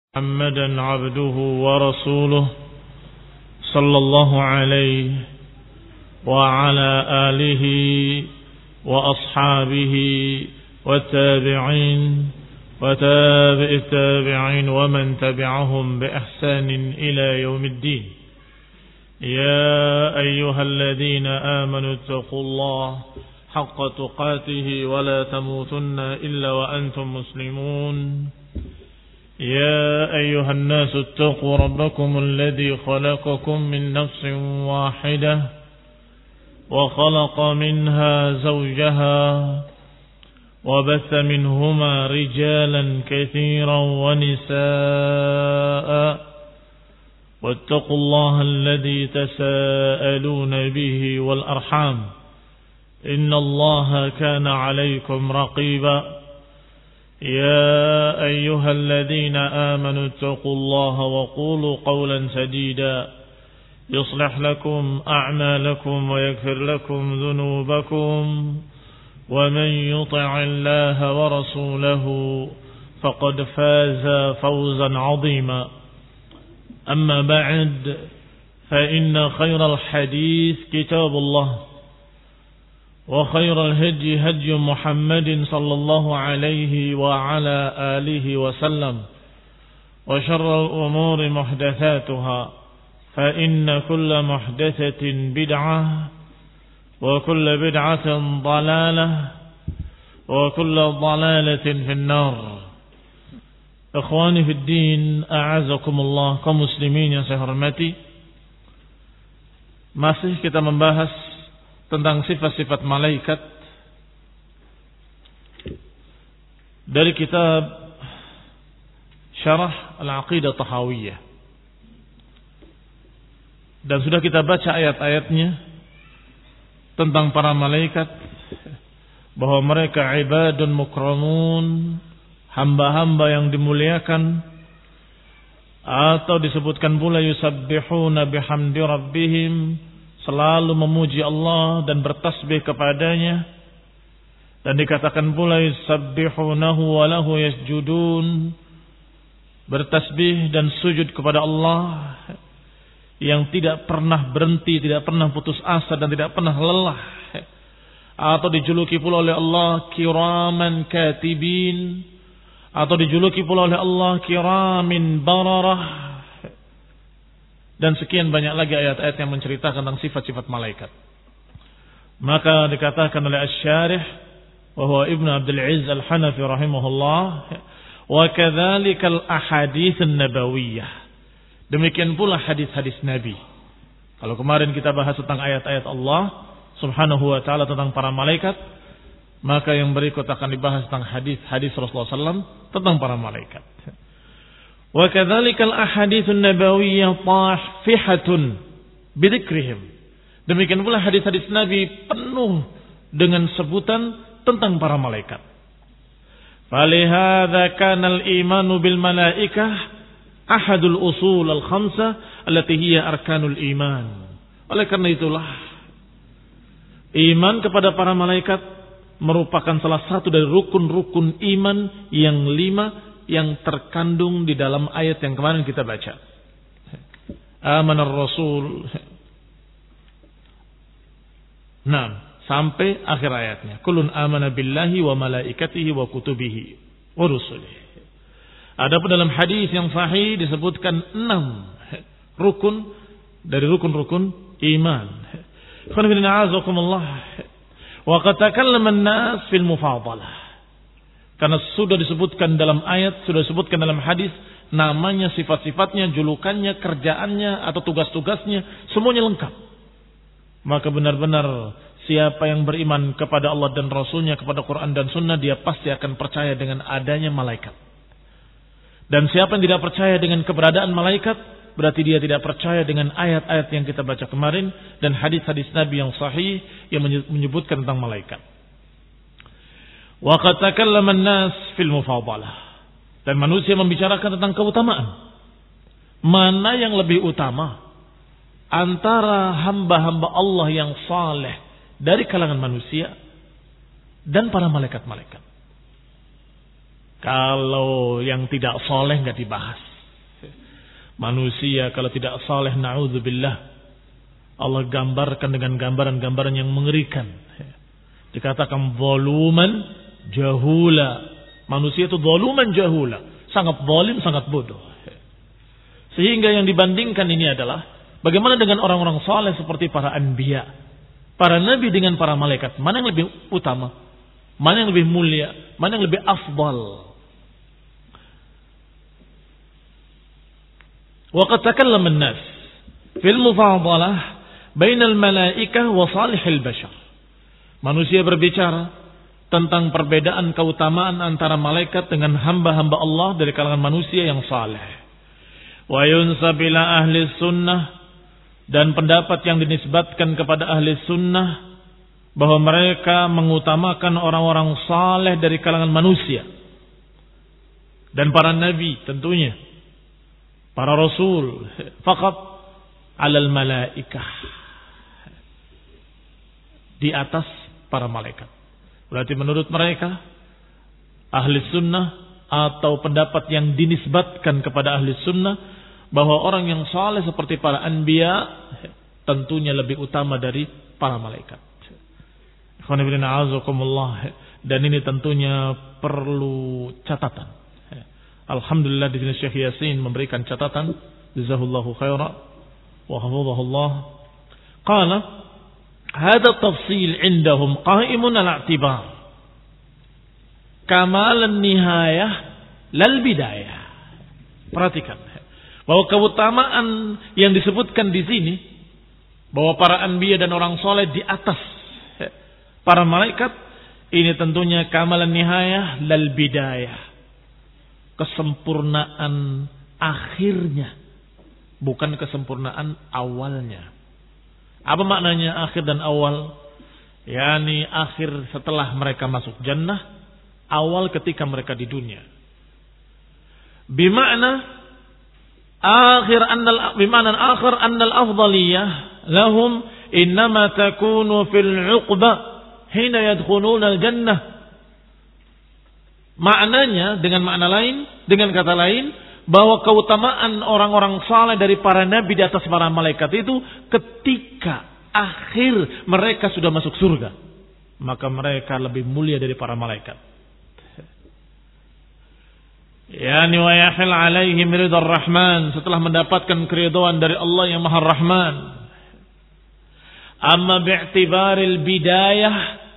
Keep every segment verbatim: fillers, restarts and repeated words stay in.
محمدا عبده ورسوله صلى الله عليه وعلى آله وأصحابه والتابعين وتابع التابعين ومن تبعهم بإحسان إلى يوم الدين. يا أيها الذين آمنوا اتقوا الله حق تقاته ولا تموتن إلا وأنتم مسلمون. يا أيها الناس اتقوا ربكم الذي خلقكم من نفس واحدة وخلق منها زوجها وبث منهما رجالا كثيرا ونساء واتقوا الله الذي تساءلون به والأرحام إن الله كان عليكم رقيبا. يا أيها الذين آمنوا اتقوا الله وقولوا قولا سديدا يصلح لكم أعمالكم ويغفر لكم ذنوبكم ومن يطع الله ورسوله فقد فاز فوزا عظيما. أما بعد فإن خير الحديث كتاب الله وخير الهدي هدي محمد صلى الله عليه وعلى آله وسلم وشر الأمور محدثاتها فإن كل محدثة بدعة وكل بدعة ضلالة وكل ضلالة في النار. إخواني في الدين أعزكم الله kaum muslimin yang saya hormati, masih kita membahas tentang sifat-sifat malaikat dari kitab Syarah Al-Aqidah Tahawiyah, dan sudah kita baca ayat-ayatnya tentang para malaikat, bahwa mereka ibadun mukramun, hamba-hamba yang dimuliakan, atau disebutkan pula yusabbihuna bihamdi rabbihim, selalu memuji Allah dan bertasbih kepadanya, dan dikatakan pula yusabbihunahu wa lahu yasjudun, bertasbih dan sujud kepada Allah yang tidak pernah berhenti, tidak pernah putus asa dan tidak pernah lelah. Atau dijuluki pula oleh Allah kiraman katibin, atau dijuluki pula oleh Allah kiramin bararah, dan sekian banyak lagi ayat-ayat yang menceritakan tentang sifat-sifat malaikat. Maka dikatakan oleh Asy-Syarih wa huwa Ibnu Abdul Aziz Al-Hanafi rahimahullah, wa kadzalikal ahaditsun nabawiyah, demikian pula hadis-hadis Nabi. Kalau kemarin kita bahas tentang ayat-ayat Allah Subhanahu wa taala tentang para malaikat, maka yang berikut akan dibahas tentang hadis-hadis Rasulullah sallallahu alaihi wasallam tentang para malaikat. Wa kadzalikal ahaditsun nabawiyyah tahfihatun bidzikrihim, demikian pula hadis-hadis Nabi penuh dengan sebutan tentang para malaikat. Falihadza kana al-imanu bil malaikah ahadul usul al-khamsah allati hiya arkanul iman. Oleh karena itulah iman kepada para malaikat merupakan salah satu dari rukun-rukun iman yang lima yang terkandung di dalam ayat yang kemarin kita baca. Amanar Rasul. Nah, sampai akhir ayatnya. Kullun amana billahi wa malaikatihi wa kutubihi wa rusulihi. Adapun dalam hadis yang sahih disebutkan enam rukun dari rukun-rukun iman. Wa qad takallama an-nas fil mufadalah. Karena sudah disebutkan dalam ayat, sudah disebutkan dalam hadis, namanya, sifat-sifatnya, julukannya, kerjaannya, atau tugas-tugasnya, semuanya lengkap. Maka benar-benar siapa yang beriman kepada Allah dan Rasulnya, kepada Quran dan Sunnah, dia pasti akan percaya dengan adanya malaikat. Dan siapa yang tidak percaya dengan keberadaan malaikat, berarti dia tidak percaya dengan ayat-ayat yang kita baca kemarin, dan hadis-hadis Nabi yang sahih yang menyebutkan tentang malaikat. Wa qad takallama an-nas fil mufadalah, dan manusia membicarakan tentang keutamaan. Mana yang lebih utama antara hamba-hamba Allah yang saleh dari kalangan manusia dan para malaikat-malaikat? Kalau yang tidak soleh nggak dibahas. Manusia kalau tidak saleh, na'udzubillah, Allah gambarkan dengan gambaran-gambaran yang mengerikan. Dikatakan zaluman jahula. Manusia itu zaluman jahula, sangat zalim, sangat bodoh. Sehingga yang dibandingkan ini adalah bagaimana dengan orang-orang saleh seperti para anbiya, para nabi dengan para malaikat. Mana yang lebih utama? Mana yang lebih mulia? Mana yang lebih afdal? Wa qad takallama an-nas fil mufadalah bainal malaikah wa salihil bashar. Manusia berbicara tentang perbedaan keutamaan antara malaikat dengan hamba-hamba Allah dari kalangan manusia yang saleh. Wa yunsab ila ahli sunnah, dan pendapat yang dinisbatkan kepada ahli sunnah bahwa mereka mengutamakan orang-orang saleh dari kalangan manusia dan para nabi tentunya, para rasul, faqat alal malaikah, di atas para malaikat. Berarti menurut mereka ahli sunnah atau pendapat yang dinisbatkan kepada ahli sunnah bahwa orang yang saleh seperti para anbiya tentunya lebih utama dari para malaikat. Dan ini tentunya perlu catatan. Alhamdulillah di sini Syekh Yasin memberikan catatan, jazahullahu khairan wa hafizahullah. Qala hadha tafsil indahum qa'imun al-i'tibar kamal an-nihayah lal bidayah. Perhatikan bahwa keutamaan yang disebutkan di sini, bahwa para anbiya dan orang soleh di atas para malaikat, ini tentunya kamalan nihayah lal bidayah, kesempurnaan akhirnya, bukan kesempurnaan awalnya. Apa maknanya akhir dan awal? Yani akhir setelah mereka masuk jannah, awal ketika mereka di dunia. Bima'na akhir annal bima'na akhir annal afdaliyah lahum innama takunu fil 'uqba hina yadkhuluna al-jannah. Maknanya dengan makna lain, dengan kata lain, bahwa keutamaan orang-orang saleh dari para nabi di atas para malaikat itu ketika akhir mereka sudah masuk surga, maka mereka lebih mulia dari para malaikat. Yani wa yahil alaihim ridar rahman, setelah mendapatkan keridhaan dari Allah yang Maha Rahman. Amma bi'tibaril bidayah,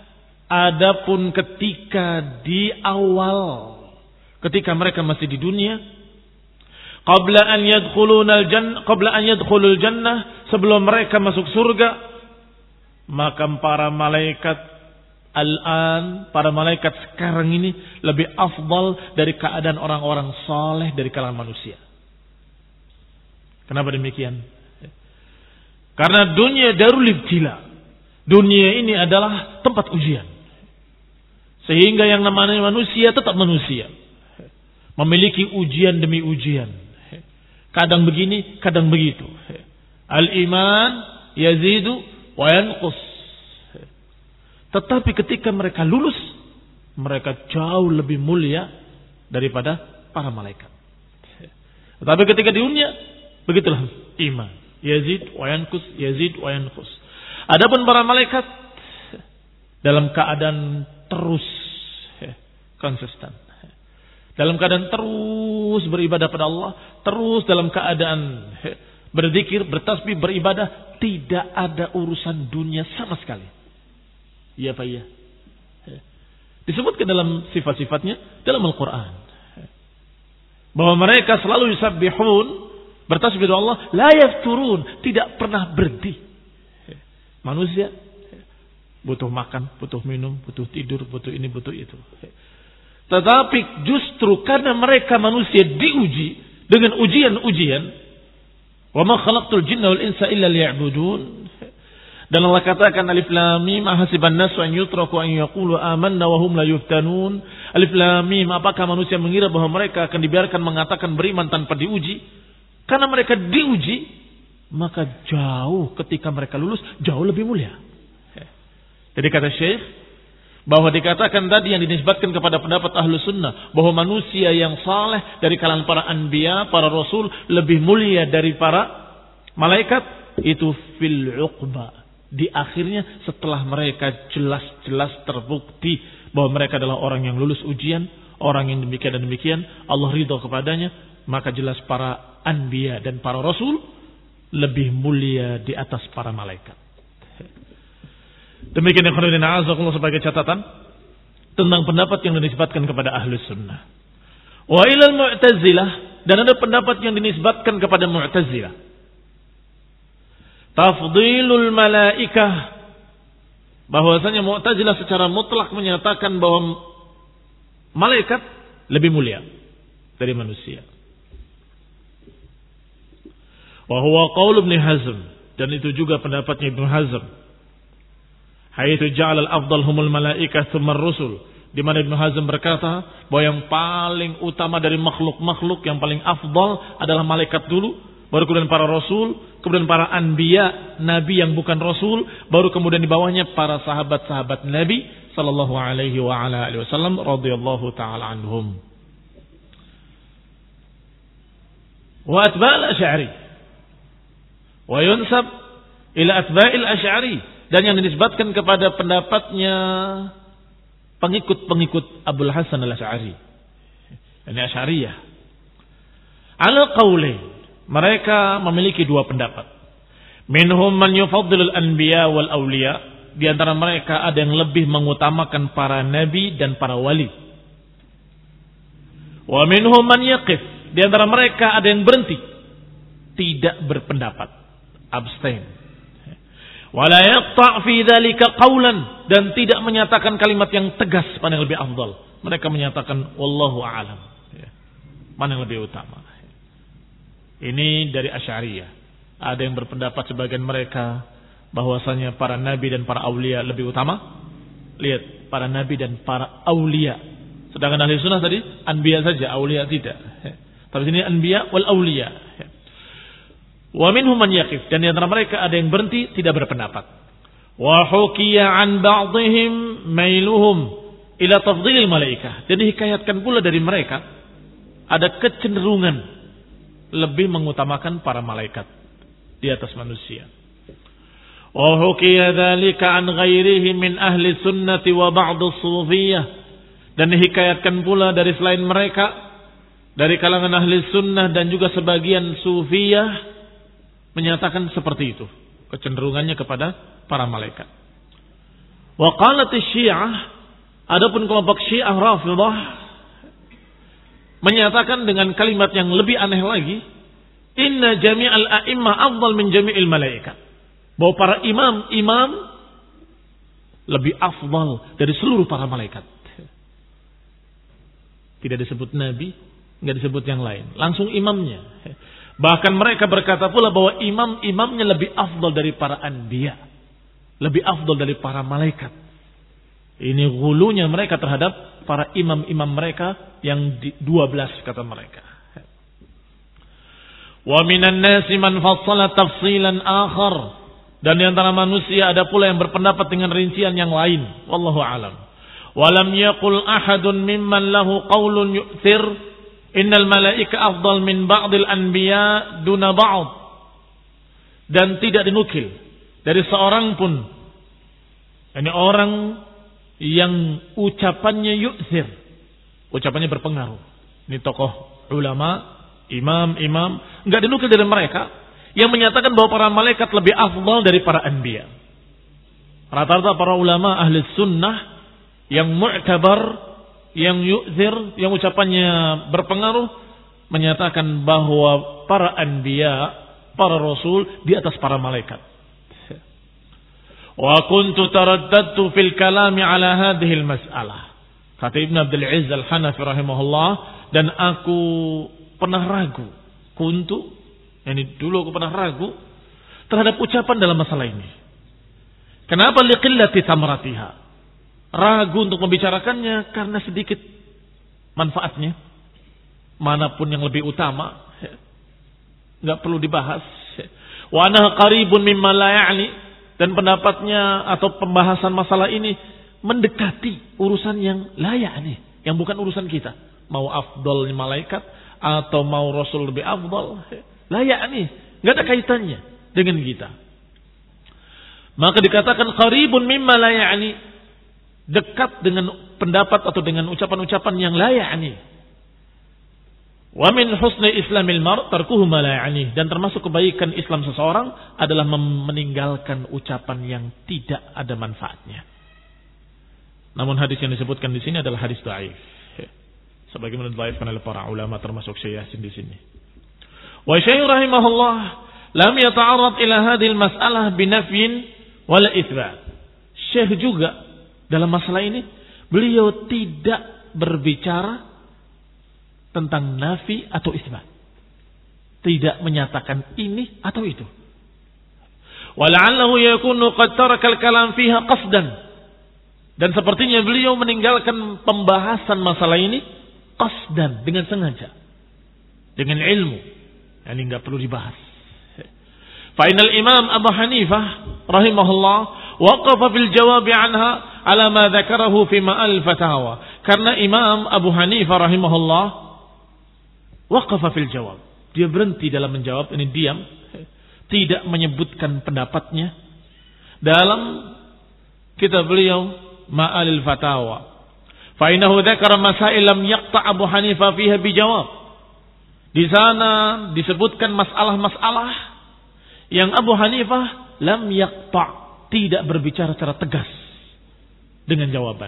adapun ketika di awal, ketika mereka masih di dunia, qabla an yadkhulunal jannah, qabla an yadkhulul jannah, sebelum mereka masuk surga, maka para malaikat al-an, para malaikat sekarang ini lebih afdal dari keadaan orang-orang saleh dari kalangan manusia. Kenapa demikian? Karena dunia darul ibtila. Dunia ini adalah tempat ujian. Sehingga yang namanya manusia tetap manusia, memiliki ujian demi ujian. Kadang begini, kadang begitu. Al-iman yazidu wa yanqus. Tetapi ketika mereka lulus, mereka jauh lebih mulia daripada para malaikat. Tetapi ketika di dunia, begitulah iman. Yazid wa yanqus, yazid wa yanqus. Adapun para malaikat dalam keadaan terus konsisten, dalam keadaan terus beribadah pada Allah, terus dalam keadaan berzikir, bertasbih, beribadah, tidak ada urusan dunia sama sekali. Iya Pak, iya. Disebutkan dalam sifat-sifatnya dalam Al-Quran bahwa mereka selalu yusabbihun, bertasbih kepada Allah, la yafturun, tidak pernah berhenti. Manusia butuh makan, butuh minum, butuh tidur, butuh ini, butuh itu. Tetapi justru karena mereka manusia diuji dengan ujian-ujian, wa ma khalaqtul jinna wal insa illa liya'budun. Dan Allah katakan alif lam mim ahasiban nasu an yutraku an yaqulu amanna wa hum la yuftanun. Alif lam mim, apakah manusia mengira bahwa mereka akan dibiarkan mengatakan beriman tanpa diuji? Karena mereka diuji, maka jauh ketika mereka lulus jauh lebih mulia. Jadi kata Syekh, Bahwa dikatakan tadi yang dinisbatkan kepada pendapat ahlu sunnah, bahwa manusia yang saleh dari kalangan para anbiya, para rasul, lebih mulia dari para malaikat, itu fil uqba. Di akhirnya setelah mereka jelas-jelas terbukti bahwa mereka adalah orang yang lulus ujian, orang yang demikian dan demikian, Allah ridho kepadanya, maka jelas para anbiya dan para rasul lebih mulia di atas para malaikat. Demikian yang khairin a'azakumullah sebagai catatan tentang pendapat yang dinisbatkan kepada ahlu sunnah. Wa ilal mu'tazilah, dan ada pendapat yang dinisbatkan kepada mu'tazilah. Tafdilul malaikah, bahwasanya mu'tazilah secara mutlak menyatakan bahwa malaikat lebih mulia dari manusia. Wa huwa qaul Ibnu Hazm, dan itu juga pendapatnya Ibnu Hazm. Haitsu ja'ala al-afdal humul malaikah tsumma ar-rusul, di mana Ibnu Hazm berkata bahwa yang paling utama dari makhluk-makhluk, yang paling afdal adalah malaikat dulu, baru kemudian para rasul, kemudian para anbiya, nabi yang bukan rasul, baru kemudian di bawahnya para sahabat-sahabat Nabi sallallahu alaihi wa ala alihi wasallam radhiyallahu taala anhum. Wa atba'al asy'ari wa yunsab ila atba'il asy'ari, dan yang dinisbatkan kepada pendapatnya pengikut-pengikut Abul Hasan al-Asy'ari, ini Asy'ariyah. Ala qaulain, mereka memiliki dua pendapat. Minhum man yufaddilul anbiya wal awliya, di antara mereka ada yang lebih mengutamakan para nabi dan para wali. Wa minhum man yaqif, di antara mereka ada yang berhenti, tidak berpendapat, abstain. Wala yaqta' fi dzalika qaulan, dan tidak menyatakan kalimat yang tegas mana yang lebih afdal. Mereka menyatakan wallahu a'lam, mana yang lebih utama. Ini dari Asy'ariyah. Ada yang berpendapat sebagian mereka bahwasanya para nabi dan para aulia lebih utama. Lihat, para nabi dan para aulia. Sedangkan ahli sunnah tadi anbiya saja, aulia tidak. Tapi ini anbiya wal aulia. Wa minhum man yaqif, dan di antara mereka ada yang berhenti, tidak berpendapat. Wa hukiya an ba'dihim mailuhum ila tafdhilil malaikah, dan dihikayatkan pula dari mereka ada kecenderungan lebih mengutamakan para malaikat di atas manusia. Wa hukiya dzalika an ghairihi min ahli sunnati wa ba'd as-sufiyah, dan dihikayatkan pula dari selain mereka dari kalangan ahli sunnah dan juga sebagian sufiyah menyatakan seperti itu, kecenderungannya kepada para malaikat. Wa qalat asy-Syi'ah, adapun kelompok Syiah Rafidhah menyatakan dengan kalimat yang lebih aneh lagi, inna jami'al a'immah afdal min jami'il malaikat, bahwa para imam-imam lebih afdal dari seluruh para malaikat. Tidak disebut nabi, enggak disebut yang lain, langsung imamnya. Bahkan mereka berkata pula bahwa imam-imamnya lebih afdal dari para anbiya, lebih afdal dari para malaikat. Ini gulunya mereka terhadap para imam-imam mereka yang dua belas kata mereka. Wa minan nasi man fassala tafsilan akhar, dan di antara manusia ada pula yang berpendapat dengan rincian yang lain, wallahu alam. Wa lam yaqul ahadun mimman lahu qaulun yu'thir innal malaika afdal min ba'dil anbiya duna ba'd, dan tidak dinukil dari seorang pun, ini orang yang ucapannya yu'thir, ucapannya berpengaruh. Ini tokoh ulama, imam-imam, enggak dinukil dari mereka yang menyatakan bahwa para malaikat lebih afdal dari para anbiya. Rata-rata para ulama ahli sunnah yang mu'tabar, yang yu'thir, yang ucapannya berpengaruh, menyatakan bahwa para anbiya, para rasul di atas para malaikat. Wa kuntu taraddadtu fil kalami ala hadhihi al-mas'alah, kata Ibnu Abdul Aziz Al-Hanafi rahimahullah, dan aku pernah ragu, kuntu, yani dulu aku pernah ragu terhadap ucapan dalam masalah ini. Kenapa? Liqillati thamratiha, ragu untuk membicarakannya karena sedikit manfaatnya. Manapun yang lebih utama, nggak perlu dibahas. Wa anha qaribun mimma la ya'ni, dan pendapatnya atau pembahasan masalah ini mendekati urusan yang layak nih, yang bukan urusan kita. Mau afdal malaikat atau mau Rasul lebih afdal, layak nih, nggak ada kaitannya dengan kita. Maka dikatakan qaribun mimma la ya'ni, dekat dengan pendapat atau dengan ucapan-ucapan yang la ya'ni. Wa min husni islamil mar' tarkuhu ma la ya'ni, dan termasuk kebaikan Islam seseorang adalah meninggalkan ucapan yang tidak ada manfaatnya. Namun hadis yang disebutkan di sini adalah hadis dhaif. Sebagaimana dhaifkan oleh para ulama termasuk Syekh Yasin di sini. Wa Syekh rahimahullah lam yata'arrad ila hadhil mas'alah binafyin wala itsbat. Syekh juga dalam masalah ini beliau tidak berbicara tentang nafi atau itsbat. Tidak menyatakan ini atau itu. Wala'allahu yakunu qad taraka al-kalam fiha qasdan. Dan sepertinya beliau meninggalkan pembahasan masalah ini qasdan, dengan sengaja. Dengan ilmu. Yang enggak perlu dibahas. Fa'inal Imam Abu Hanifah rahimahullah waqafa fil jawab anha ala ma dzakarahu fi ma'al fatawa. Karena Imam Abu Hanifah rahimahullah waqafa fil jawab. Dia berhenti dalam menjawab, ini diam, tidak menyebutkan pendapatnya dalam kitab beliau Ma'alil Fatawa. Fa innahu dzakara masail lam yaqta' Abu Hanifah fiha bijawab. Di sana disebutkan masalah-masalah yang Abu Hanifah lam yaqta', tidak berbicara secara tegas dengan jawaban.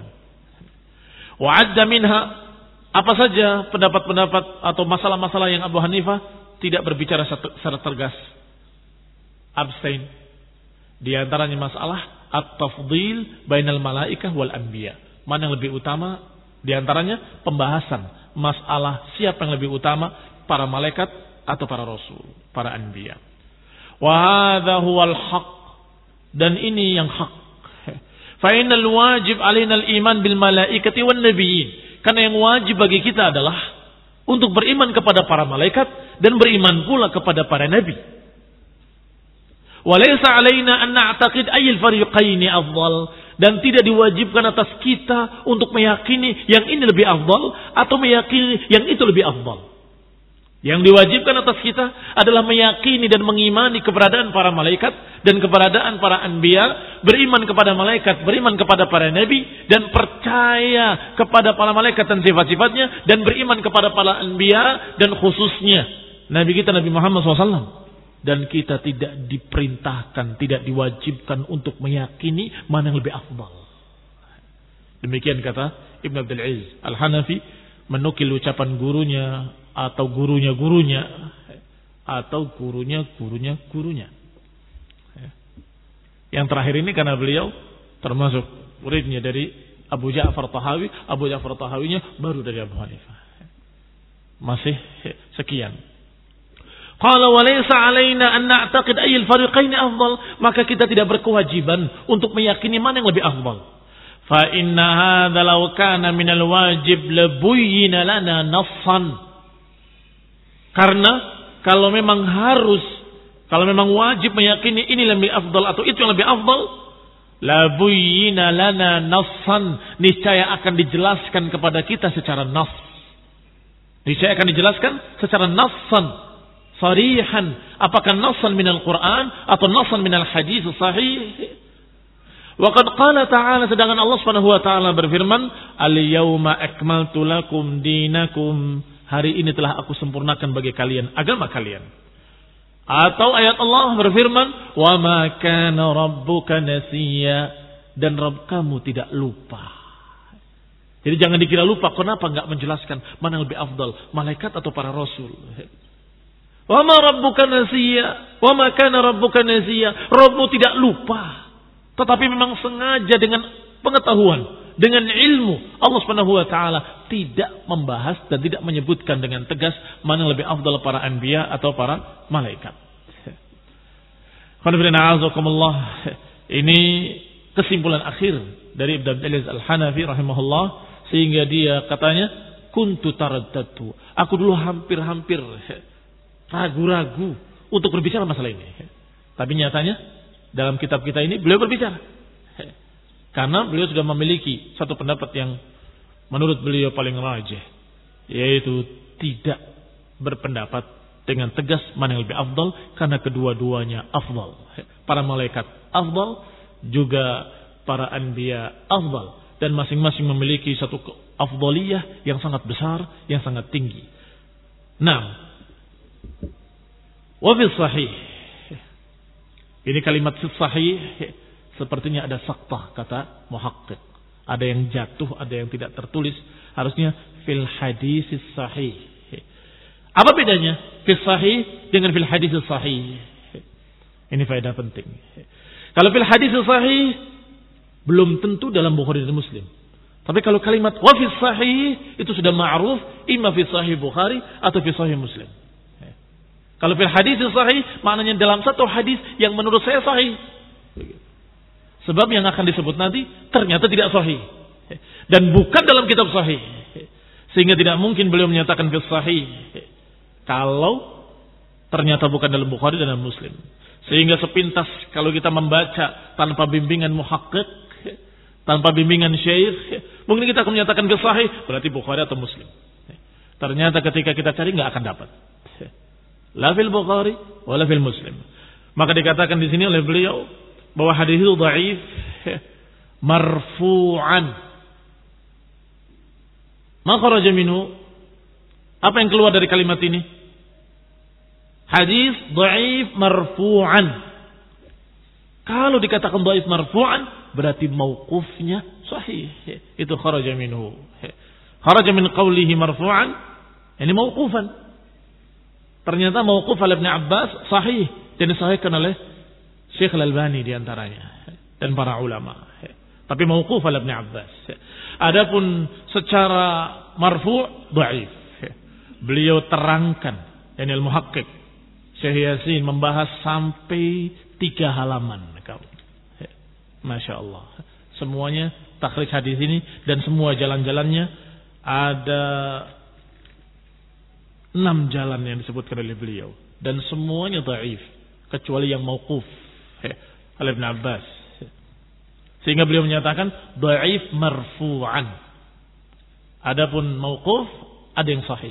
Wa 'adda minha, apa saja pendapat-pendapat atau masalah-masalah yang Abu Hanifah tidak berbicara secara tegas. Abstain. Di antaranya masalah at-tafdhil bainal malaikah wal anbiya. Mana yang lebih utama? Di antaranya pembahasan masalah siapa yang lebih utama, para malaikat atau para rasul, para anbiya. Wa hadha huwal haqq, dan ini yang hak. Fa innal wajib alaina al-iman bil malaikati wan nabiyyin. Karena yang wajib bagi kita adalah untuk beriman kepada para malaikat dan beriman pula kepada para nabi. Wa laysa alaina an na'taqid ayyul fariqaini afdal, dan tidak diwajibkan atas kita untuk meyakini yang ini lebih afdal atau meyakini yang itu lebih afdal. Yang diwajibkan atas kita adalah meyakini dan mengimani keberadaan para malaikat dan keberadaan para anbiya, beriman kepada malaikat, beriman kepada para nabi, dan percaya kepada para malaikat dan sifat-sifatnya, dan beriman kepada para anbiya dan khususnya Nabi kita Nabi Muhammad shallallahu alaihi wasallam. Dan kita tidak diperintahkan, tidak diwajibkan untuk meyakini mana yang lebih afdal. Demikian kata Ibn Abdul Aziz Al-Hanafi menukil ucapan gurunya atau gurunya-gurunya atau gurunya-gurunya-gurunya. Yang terakhir ini karena beliau termasuk muridnya dari Abu Ja'far Tahawi. Abu Ja'far Tahawinya baru dari Abu Hanifah. Masih sekian. Qala wa laysa alaina an na'taqid ayyul fariqaini afdal, maka kita tidak berkewajiban untuk meyakini mana yang lebih afdal. Fa inna hadza law kana minal wajib labuyyina lana nassan. Karena kalau memang harus, kalau memang wajib meyakini ini lebih afdal atau itu yang lebih afdal, labuyyina lana nassan, niscaya akan dijelaskan kepada kita secara nas. Niscaya akan dijelaskan secara nassan, sarihan, apakah nassan minal Quran atau nassan minal hadis sahih. Wa qad qala ta'ala, sedangkan Allah Subhanahu wa taala berfirman, al-yauma akmaltu lakum dinakum, hari ini telah aku sempurnakan bagi kalian agama kalian. Atau ayat Allah berfirman, wa ma kana rabbuka nasiya, dan Rabb kamu tidak lupa. Jadi jangan dikira lupa. Kenapa enggak menjelaskan mana yang lebih afdal, malaikat atau para rasul? Wa ma rabbuka nasiya, wa ma kana rabbuka nasiya. Rabbmu tidak lupa, tetapi memang sengaja dengan pengetahuan, dengan ilmu Allah Subhanahu wa taala tidak membahas dan tidak menyebutkan dengan tegas mana yang lebih afdal, para anbiya atau para malaikat. Ini kesimpulan akhir dari Ibn Abdul Aziz Al-Hanafi rahimahullah, sehingga dia katanya kuntu taraddatu, aku dulu hampir-hampir ragu-ragu untuk berbicara masalah ini. Tapi nyatanya dalam kitab kita ini beliau berbicara. Karena beliau sudah memiliki satu pendapat yang menurut beliau paling rajih, yaitu tidak berpendapat dengan tegas mana yang lebih afdal, karena kedua-duanya afdal. Para malaikat afdal, juga para anbiya afdal, dan masing-masing memiliki satu afdaliyah yang sangat besar, yang sangat tinggi. Nah, wa fi sahih, ini kalimat fi sahih sepertinya ada saktah, kata muhaqqiq. Ada yang jatuh, ada yang tidak tertulis. Harusnya fil hadis sahih. Apa bedanya fil sahih dengan fil hadis sahih? Ini faedah penting. Kalau fil hadis sahih belum tentu dalam Bukhari dan Muslim. Tapi kalau kalimat wa fil sahih itu sudah ma'ruf, imma fi sahih Bukhari atau fi sahih Muslim. Kalau fil hadis sahih maknanya dalam satu hadis yang menurut saya sahih. Sebab yang akan disebut nanti ternyata tidak sahih. Dan bukan dalam kitab sahih. Sehingga tidak mungkin beliau menyatakan fil sahih kalau ternyata bukan dalam Bukhari dan dalam Muslim. Sehingga sepintas kalau kita membaca tanpa bimbingan muhaqqiq, tanpa bimbingan syekh, mungkin kita akan menyatakan fil sahih berarti Bukhari atau Muslim. Ternyata ketika kita cari nggak akan dapat. La fil Bukhari wala fil Muslim. Maka dikatakan di sini oleh beliau bahwa hadis itu dhaif marfu'an. Ma kharaja minhu, apa yang keluar dari kalimat ini? Hadis dhaif marfu'an. Kalau dikatakan dhaif marfu'an berarti mauqufnya sahih. Itu kharaja minhu. Kharaja min qawlihi marfu'an, ini mauqufan. Ternyata mauquf ala Ibn Abbas sahih dan disahihkan oleh Syekh Al-Albani diantaranya dan para ulama. Tapi mauquf ala Ibn Abbas. Adapun secara marfu' dhaif. Beliau terangkan, yani al-muhaqqiq Syekh Yasin membahas sampai tiga halaman. Masya Allah. Semuanya takhrij hadis ini dan semua jalan-jalannya ada enam jalan yang disebutkan oleh beliau dan semuanya dhaif kecuali yang mauquf oleh Ibn Abbas. Sehingga beliau menyatakan dhaif marfu'an. Adapun mauquf ada yang sahih.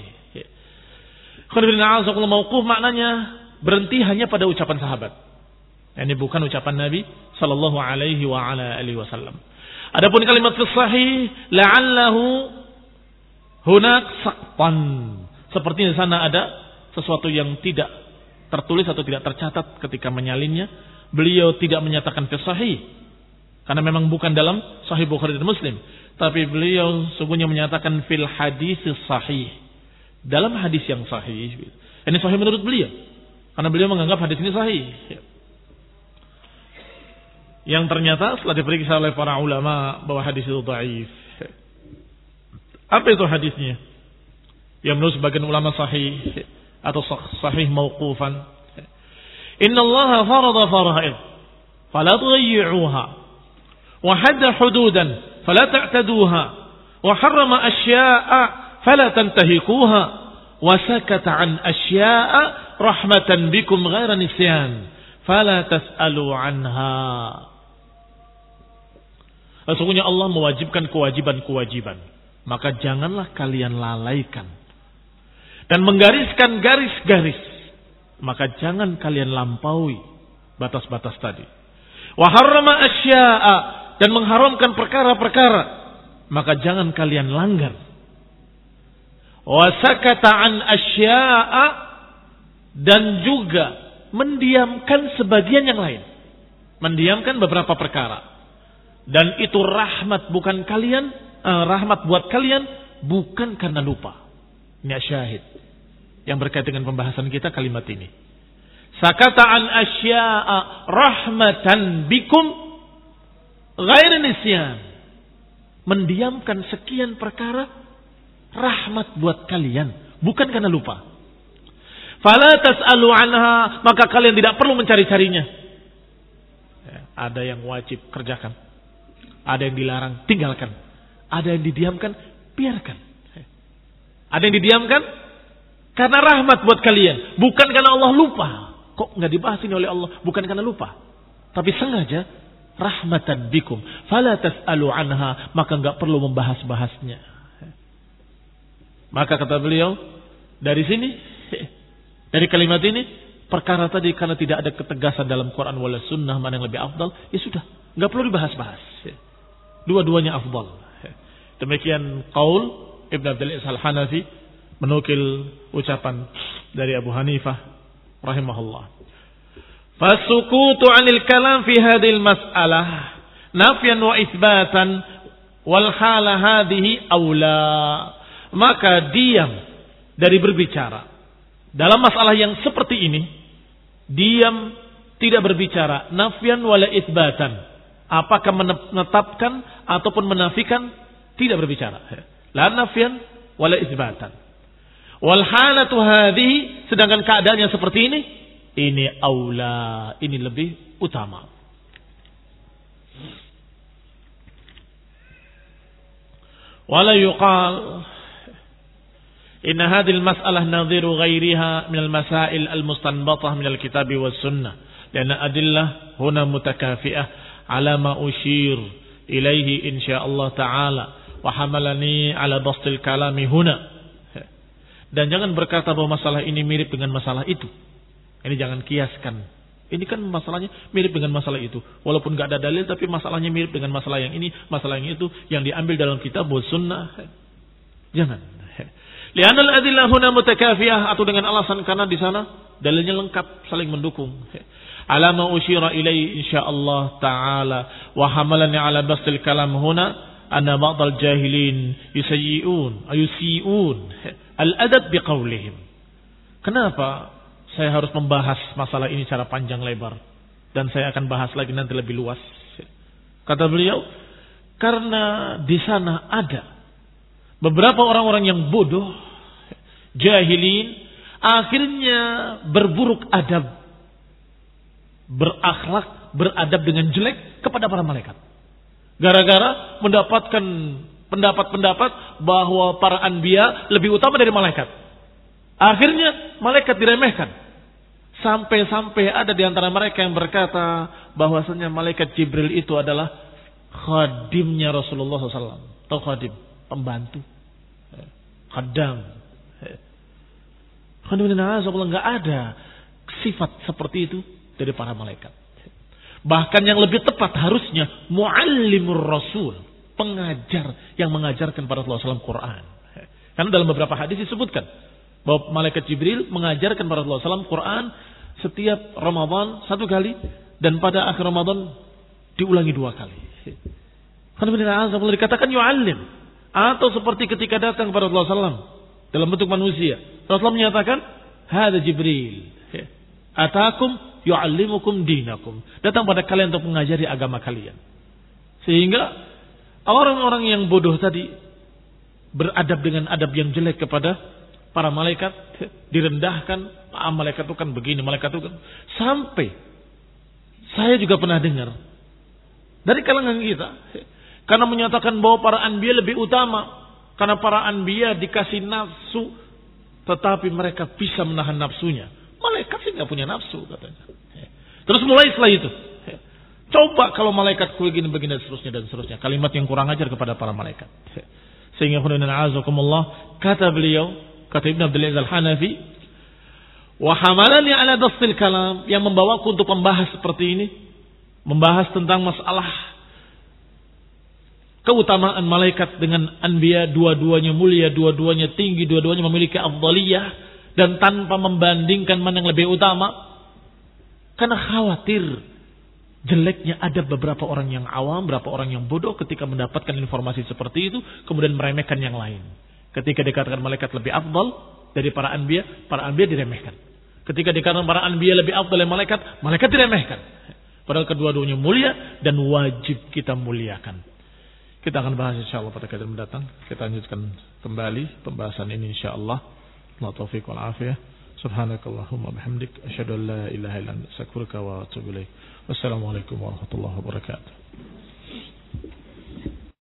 Kalau mauquf maknanya berhenti hanya pada ucapan sahabat. Ini bukan ucapan Nabi sallallahu alaihi wa ala alihi wasallam. Adapun kalimat sahih la'allahu hunak saqtan. Seperti di sana ada sesuatu yang tidak tertulis atau tidak tercatat ketika menyalinnya. Beliau tidak menyatakan fi sahih karena memang bukan dalam Sahih Bukhari dan Muslim, tapi beliau sungguhnya menyatakan fil hadis sahih, dalam hadis yang sahih. Ini sahih menurut beliau karena beliau menganggap hadis ini sahih. Yang ternyata setelah diperiksa oleh para ulama bahwa hadis itu dhaif. Apa itu hadisnya? Yang menurut sebagian ulama sahih atau sahih mauqufan. Inna Allah farada fara'id fala tughayyi'uha wa hadda hududan fala ta'taduha wa harrama asya'a fala tantahikuha wa sakata an asya'a rahmatan bikum ghaira nisyan fala tas'alu anha. Sesungguhnya Allah mewajibkan kewajiban-kewajiban, maka janganlah kalian lalaikan dan menggariskan garis-garis, maka jangan kalian lampaui batas-batas tadi. Wa harrama asya'a, dan mengharamkan perkara-perkara, maka jangan kalian langgar. Wa sakata an asya'a, dan juga mendiamkan sebagian yang lain. Mendiamkan beberapa perkara. Dan itu rahmat bukan kalian, eh, rahmat buat kalian bukan karena lupa. Ini syahid yang berkaitan dengan pembahasan kita kalimat ini. Sakata an asya'a rahmatan bikum ghairi nisyan. Mendiamkan sekian perkara rahmat buat kalian, bukan karena lupa. Fala tas'alu anha, maka kalian tidak perlu mencari-carinya. Ya, ada yang wajib kerjakan, ada yang dilarang tinggalkan, ada yang didiamkan biarkan. Ada yang didiamkan karena rahmat buat kalian, bukan karena Allah lupa. Kok nggak dibahas ini oleh Allah? Bukan karena lupa, tapi sengaja rahmatan bikum, fala tas'alu anha, maka enggak perlu membahas-bahasnya. Maka kata beliau, dari sini, dari kalimat ini, perkara tadi karena tidak ada ketegasan dalam Quran wala sunnah mana yang lebih afdal, ya sudah, enggak perlu dibahas-bahas. Dua-duanya afdal. Demikian qaul Ibn Abdul Aziz Al-Hanafi menukil ucapan dari Abu Hanifah rahimahullah. Fasukutu 'anil kalam fi hadhil mas'alah nafyan wa itsbatan wal hala hadhihi aula. Maka diam dari berbicara dalam masalah yang seperti ini, diam tidak berbicara nafyan wala itsbatan, apakah menetapkan ataupun menafikan, tidak berbicara. La nafyan wala itsbatan. Wal halatu hadhihi, sedangkan keadaannya seperti ini, ini aula, ini lebih utama. Wala yuqal inna hadhihi al-mas'alah nadhiru ghairiha min al-masail al-mustanbatah min al-kitab was sunnah, lianna adillah huna mutakafi'ah ala ma ushir ilaihi insyaallah ta'ala wa hamalani ala bastil kalami huna. Dan jangan berkata bahwa masalah ini mirip dengan masalah itu. Ini jangan kiaskan. Ini kan masalahnya mirip dengan masalah itu. Walaupun gak ada dalil, tapi masalahnya mirip dengan masalah yang ini, masalah yang itu, yang diambil dalam kitab wa sunnah. Jangan. Li'anal adillah huna mutakafi'ah, atau dengan alasan karena di sana dalilnya lengkap, saling mendukung. Ala ma usyira ilaihi insyaallah ta'ala wa hamalani ala bastil kalam huna anna ba'dal jahilin yusayyi'un ayusi'un al-adab biqaulihim. Kenapa saya harus membahas masalah ini secara panjang lebar, dan saya akan bahas lagi nanti lebih luas? Kata beliau, karena di sana ada beberapa orang-orang yang bodoh, jahilin, akhirnya berburuk adab, berakhlak, beradab dengan jelek kepada para malaikat. Gara-gara mendapatkan pendapat-pendapat bahwa para anbiya lebih utama dari malaikat. Akhirnya malaikat diremehkan. Sampai-sampai ada di antara mereka yang berkata bahwasanya malaikat Jibril itu adalah khadimnya Rasulullah shallallahu alaihi wasallam. Atau khadim, pembantu. Khadam. Alhamdulillah, enggak ada sifat seperti itu dari para malaikat. Bahkan yang lebih tepat harusnya muallimur rasul, pengajar yang mengajarkan para Rasulullah shallallahu alaihi wasallam Quran. Karena dalam beberapa hadis disebutkan bahwa malaikat Jibril mengajarkan para Rasulullah shallallahu alaihi wasallam Quran setiap Ramadan satu kali, dan pada akhir Ramadan diulangi dua kali. Karena dikatakan yu'allim, atau seperti ketika datang kepada Rasulullah shallallahu alaihi wasallam dalam bentuk manusia, Rasulullah menyatakan hada Jibril atakum yu'allimukum dinakum, datang pada kalian untuk mengajari agama kalian. Sehingga orang-orang yang bodoh tadi beradab dengan adab yang jelek kepada para malaikat, direndahkan. Ah, malaikat itu kan begini, malaikat itu kan, sampai saya juga pernah dengar dari kalangan kita, karena menyatakan bahwa para anbiya lebih utama, karena para anbiya dikasih nafsu, tetapi mereka bisa menahan nafsunya. Malaikat sih nggak punya nafsu katanya. Terus mulai setelah itu, coba kalau malaikat begini begini dan seterusnya dan seterusnya, kalimat yang kurang ajar kepada para malaikat. Sehingga azakumullah, kata beliau, kata Ibn Abdul Aziz Al-Hanafi, wa hamalani ala dastil kalam, yang membawaku untuk membahas seperti ini, membahas tentang masalah keutamaan malaikat dengan anbiya, dua-duanya mulia, dua-duanya tinggi, dua-duanya memiliki afdaliyah, dan tanpa membandingkan mana yang lebih utama, karena khawatir jeleknya ada beberapa orang yang awam, beberapa orang yang bodoh ketika mendapatkan informasi seperti itu, kemudian meremehkan yang lain. Ketika dikatakan malaikat lebih afdal dari para anbiya, para anbiya diremehkan. Ketika dikatakan para anbiya lebih afdal dari malaikat, malaikat diremehkan. Padahal kedua-duanya mulia dan wajib kita muliakan. Kita akan bahas insyaallah pada kajian mendatang. Kita lanjutkan kembali pembahasan ini insyaallah. La taufiq wal afiyah. Subhanakallahumma bihamdik asyhadu an la ilaha illa anta astaghfiruka wa atubu ilaik. Wassalamualaikum warahmatullahi wabarakatuh.